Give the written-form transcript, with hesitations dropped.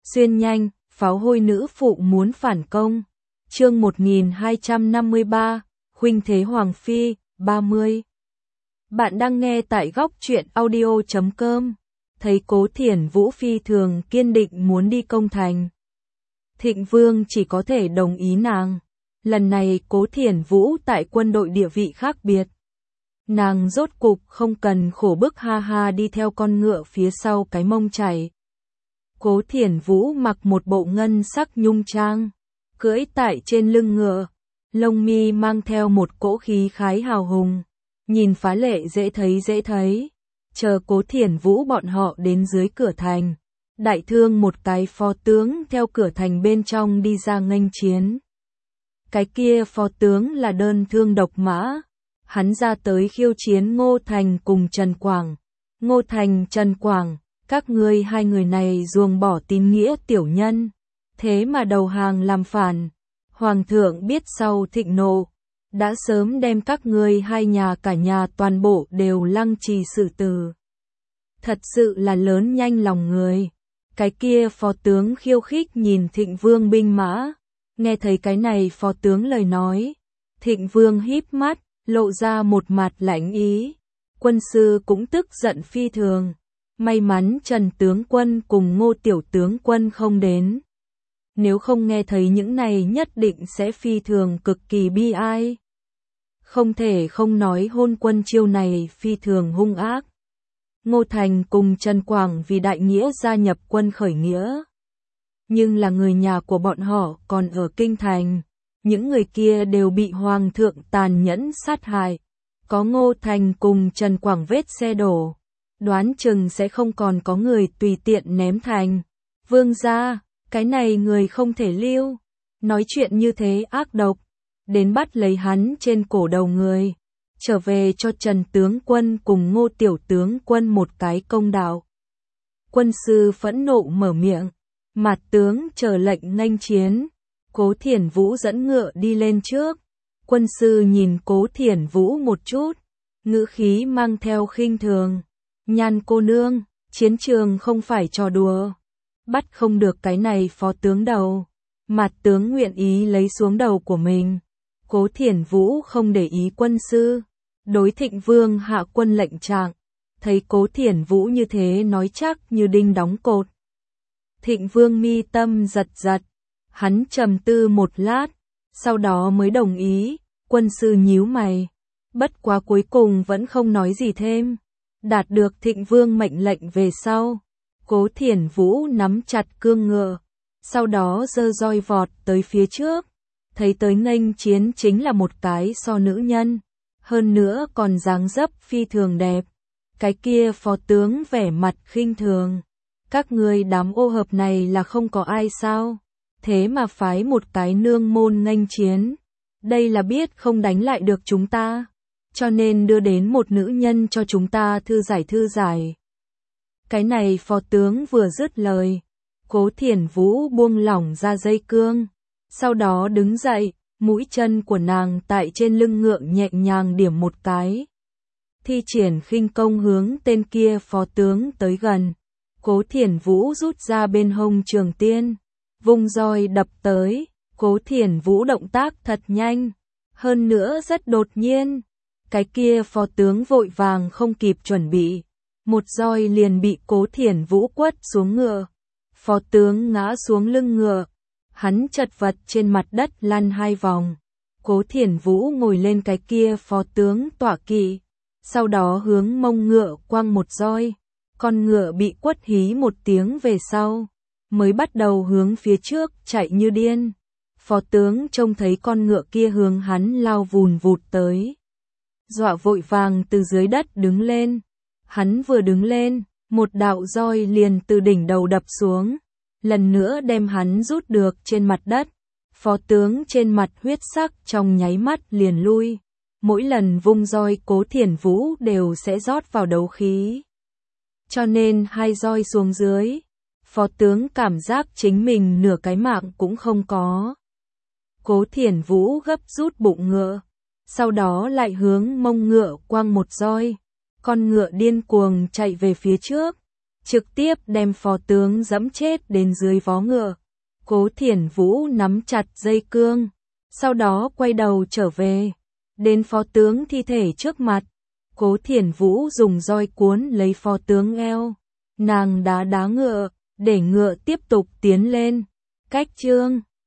Xuyên nhanh, pháo hôi nữ phụ muốn phản công. Chương 1253, Khuynh thế Hoàng Phi, 30. Bạn đang nghe tại góc truyện audio.com. Thấy Cố Thiển Vũ phi thường kiên định muốn đi công thành. Thịnh Vương chỉ có thể đồng ý nàng. Lần này Cố Thiển Vũ tại quân đội địa vị khác biệt. Nàng rốt cục không cần khổ bức ha ha đi theo con ngựa phía sau cái mông chảy. Cố Thiển Vũ mặc một bộ ngân sắc nhung trang, cưỡi tại trên lưng ngựa, lông mi mang theo một cỗ khí khái hào hùng, nhìn phá lệ dễ thấy. Chờ Cố Thiển Vũ bọn họ đến dưới cửa thành, đại thương một cái phó tướng theo cửa thành bên trong đi ra nghênh chiến. Cái kia phó tướng là Đơn Thương Độc Mã, hắn ra tới khiêu chiến Ngô Thành cùng Trần Quảng. Ngô Thành, Trần Quảng, các ngươi hai người này ruồng bỏ tín nghĩa tiểu nhân, thế mà đầu hàng làm phản. Hoàng thượng biết sau thịnh nộ, đã sớm đem các ngươi hai nhà cả nhà toàn bộ đều lăng trì xử tử. Thật sự là lớn nhanh lòng người. Cái kia phó tướng khiêu khích nhìn Thịnh Vương binh mã, nghe thấy cái này phó tướng lời nói, Thịnh Vương híp mắt, lộ ra một mặt lạnh ý. Quân sư cũng tức giận phi thường. May mắn Trần tướng quân cùng Ngô tiểu tướng quân không đến. Nếu không nghe thấy những này nhất định sẽ phi thường cực kỳ bi ai. Không thể không nói hôn quân chiêu này phi thường hung ác. Ngô Thành cùng Trần Quảng vì đại nghĩa gia nhập quân khởi nghĩa. Nhưng là người nhà của bọn họ còn ở kinh thành. Những người kia đều bị hoàng thượng tàn nhẫn sát hại. Có Ngô Thành cùng Trần Quảng vết xe đổ. Đoán chừng sẽ không còn có người tùy tiện ném thành. Vương gia, cái này người không thể lưu. Nói chuyện như thế ác độc. Đến bắt lấy hắn trên cổ đầu người. Trở về cho Trần tướng quân cùng Ngô tiểu tướng quân một cái công đạo. Quân sư phẫn nộ mở miệng. Mạt tướng chờ lệnh nghênh chiến. Cố Thiển Vũ dẫn ngựa đi lên trước. Quân sư nhìn Cố Thiển Vũ một chút. Ngữ khí mang theo khinh thường. Nhan cô nương, chiến trường không phải trò đùa. Bắt không được cái này phó tướng đầu. Mạt tướng nguyện ý lấy xuống đầu của mình. Cố Thiển Vũ không để ý quân sư. Đối Thịnh Vương hạ quân lệnh trạng. Thấy Cố Thiển Vũ như thế nói chắc như đinh đóng cột. Thịnh Vương mi tâm giật giật. Hắn trầm tư một lát. Sau đó mới đồng ý. Quân sư nhíu mày. Bất quá cuối cùng vẫn không nói gì thêm. Đạt được Thịnh Vương mệnh lệnh về sau, Cố Thiển Vũ nắm chặt cương ngựa, sau đó giơ roi vọt tới phía trước, thấy tới nghênh chiến chính là một cái so nữ nhân, hơn nữa còn dáng dấp phi thường đẹp. Cái kia phó tướng vẻ mặt khinh thường, các ngươi đám ô hợp này là không có ai sao, thế mà phái một cái nương môn nghênh chiến, đây là biết không đánh lại được chúng ta. Cho nên đưa đến một nữ nhân cho chúng ta thư giải. Cái này phó tướng vừa dứt lời, Cố Thiển Vũ buông lỏng ra dây cương, sau đó đứng dậy, mũi chân của nàng tại trên lưng ngựa nhẹ nhàng điểm một cái. Thi triển khinh công hướng tên kia phó tướng tới gần, Cố Thiển Vũ rút ra bên hông trường tiên, vung roi đập tới, Cố Thiển Vũ động tác thật nhanh, hơn nữa rất đột nhiên. Cái kia phó tướng vội vàng không kịp chuẩn bị, một roi liền bị Cố Thiển Vũ quất xuống ngựa. Phó tướng ngã xuống lưng ngựa, hắn chật vật trên mặt đất lăn 2 vòng. Cố Thiển Vũ ngồi lên cái kia phó tướng tọa kỵ, sau đó hướng mông ngựa quăng một roi, con ngựa bị quất hí một tiếng về sau, mới bắt đầu hướng phía trước chạy như điên. Phó tướng trông thấy con ngựa kia hướng hắn lao vùn vụt tới. Dọa vội vàng từ dưới đất đứng lên. Hắn vừa đứng lên, một đạo roi liền từ đỉnh đầu đập xuống, lần nữa đem hắn rút được trên mặt đất. Phó tướng trên mặt huyết sắc trong nháy mắt liền lui. Mỗi lần vung roi Cố Thiển Vũ đều sẽ rót vào đấu khí. Cho nên 2 roi xuống dưới, phó tướng cảm giác chính mình nửa cái mạng cũng không có. Cố Thiển Vũ gấp rút bụng ngựa. Sau đó lại hướng mông ngựa quăng một roi, con ngựa điên cuồng chạy về phía trước, trực tiếp đem phó tướng dẫm chết đến dưới vó ngựa. Cố Thiển Vũ nắm chặt dây cương, sau đó quay đầu trở về, đến phó tướng thi thể trước mặt. Cố Thiển Vũ dùng roi cuốn lấy phó tướng eo, nàng đá ngựa, để ngựa tiếp tục tiến lên. Cách chương